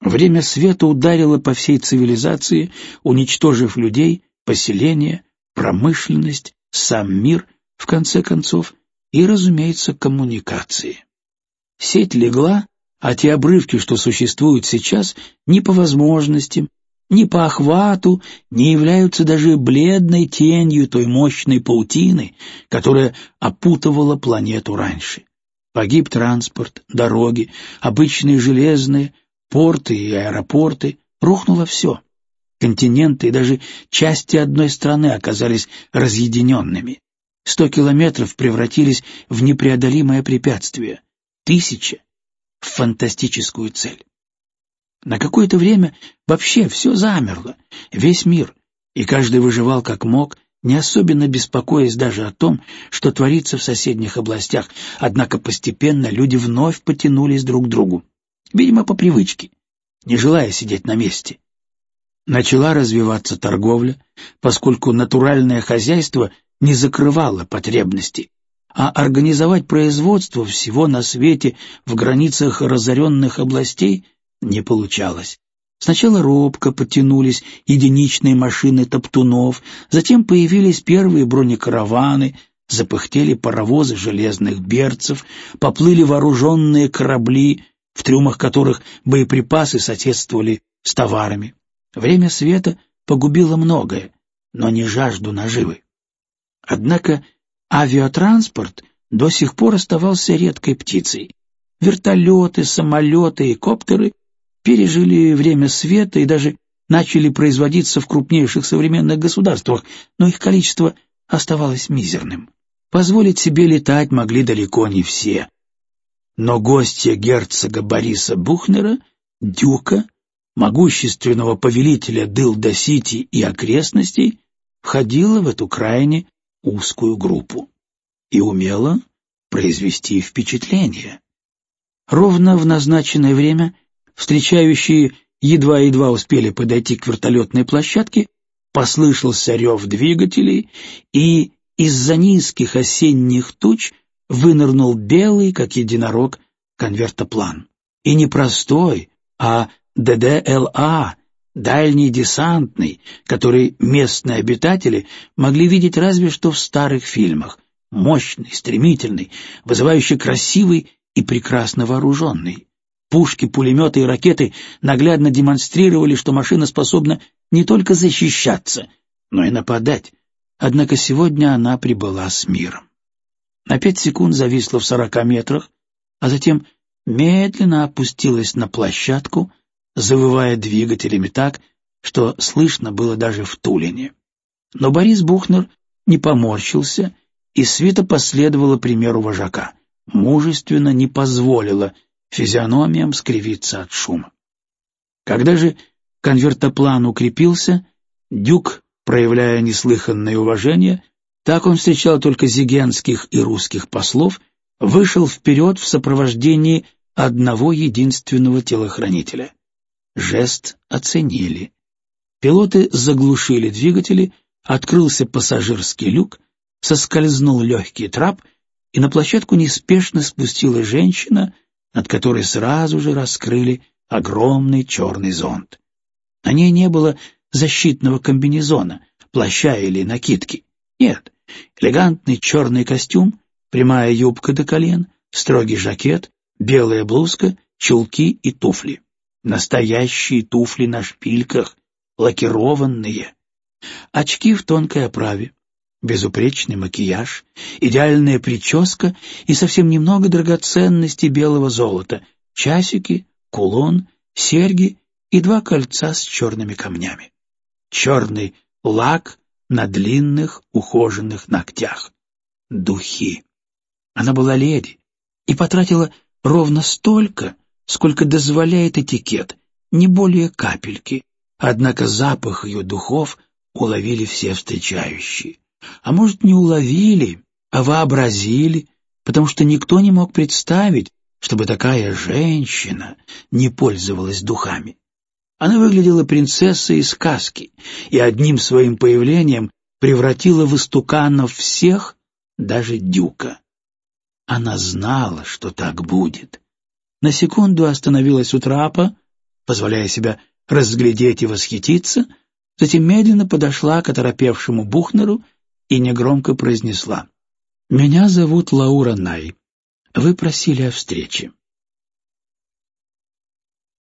Время света ударило по всей цивилизации, уничтожив людей, поселения, промышленность, сам мир, в конце концов, и, разумеется, коммуникации. Сеть легла, а те обрывки, что существуют сейчас, ни по возможностям, ни по охвату не являются даже бледной тенью той мощной паутины, которая опутывала планету раньше. Погиб транспорт, дороги, обычные железные, порты и аэропорты, рухнуло все. Континенты и даже части одной страны оказались разъединенными. 100 километров превратились в непреодолимое препятствие, 1000 — в фантастическую цель. На какое-то время вообще все замерло, весь мир, и каждый выживал как мог, не особенно беспокоясь даже о том, что творится в соседних областях, однако постепенно люди вновь потянулись друг к другу, видимо, по привычке, не желая сидеть на месте. Начала развиваться торговля, поскольку натуральное хозяйство не закрывало потребности, а организовать производство всего на свете в границах разоренных областей не получалось. Сначала робко потянулись единичные машины топтунов, затем появились первые бронекараваны, запыхтели паровозы железных берцев, поплыли вооруженные корабли, в трюмах которых боеприпасы соседствовали с товарами. Время света погубило многое, но не жажду наживы. Однако авиатранспорт до сих пор оставался редкой птицей. Вертолеты, самолеты и коптеры пережили время света и даже начали производиться в крупнейших современных государствах, но их количество оставалось мизерным. Позволить себе летать могли далеко не все. Но гостья герцога Бориса Бухнера, дюка, могущественного повелителя Дылда-Сити и окрестностей, входила в эту крайне узкую группу и умела произвести впечатление. Ровно в назначенное время встречающие едва-едва успели подойти к вертолетной площадке, послышался рев двигателей, и из-за низких осенних туч вынырнул белый, как единорог, конвертоплан. И не простой, а ДДЛА, дальний десантный, который местные обитатели могли видеть разве что в старых фильмах, мощный, стремительный, вызывающий красивый и прекрасно вооруженный. Пушки, пулеметы и ракеты наглядно демонстрировали, что машина способна не только защищаться, но и нападать. Однако сегодня она прибыла с миром. На 5 секунд зависла в 40 метрах, а затем медленно опустилась на площадку, завывая двигателями так, что слышно было даже в Тулине. Но Борис Бухнер не поморщился, и свита последовала примеру вожака, мужественно не позволила физиономиям скривиться от шума. Когда же конвертоплан укрепился, дюк, проявляя неслыханное уважение, так он встречал только зигенских и русских послов, вышел вперед в сопровождении одного единственного телохранителя. Жест оценили. Пилоты заглушили двигатели, открылся пассажирский люк, соскользнул легкий трап, и на площадку неспешно спустилась женщина, над которой сразу же раскрыли огромный черный зонт. На ней не было защитного комбинезона, плаща или накидки. Нет, элегантный черный костюм, прямая юбка до колен, строгий жакет, белая блузка, чулки и туфли. Настоящие туфли на шпильках, лакированные. Очки в тонкой оправе, безупречный макияж, идеальная прическа и совсем немного драгоценностей белого золота, часики, кулон, серьги и 2 кольца с черными камнями. Черный лак на длинных ухоженных ногтях. Духи. Она была леди и потратила ровно столько, сколько дозволяет этикет, не более капельки, однако запах ее духов уловили все встречающие. А может, не уловили, а вообразили, потому что никто не мог представить, чтобы такая женщина не пользовалась духами. Она выглядела принцессой из сказки и одним своим появлением превратила в истуканов всех, даже дюка. Она знала, что так будет. На секунду остановилась у трапа, позволяя себя разглядеть и восхититься, затем медленно подошла к оторопевшему Бухнеру и негромко произнесла: «Меня зовут Лаура Най. Вы просили о встрече».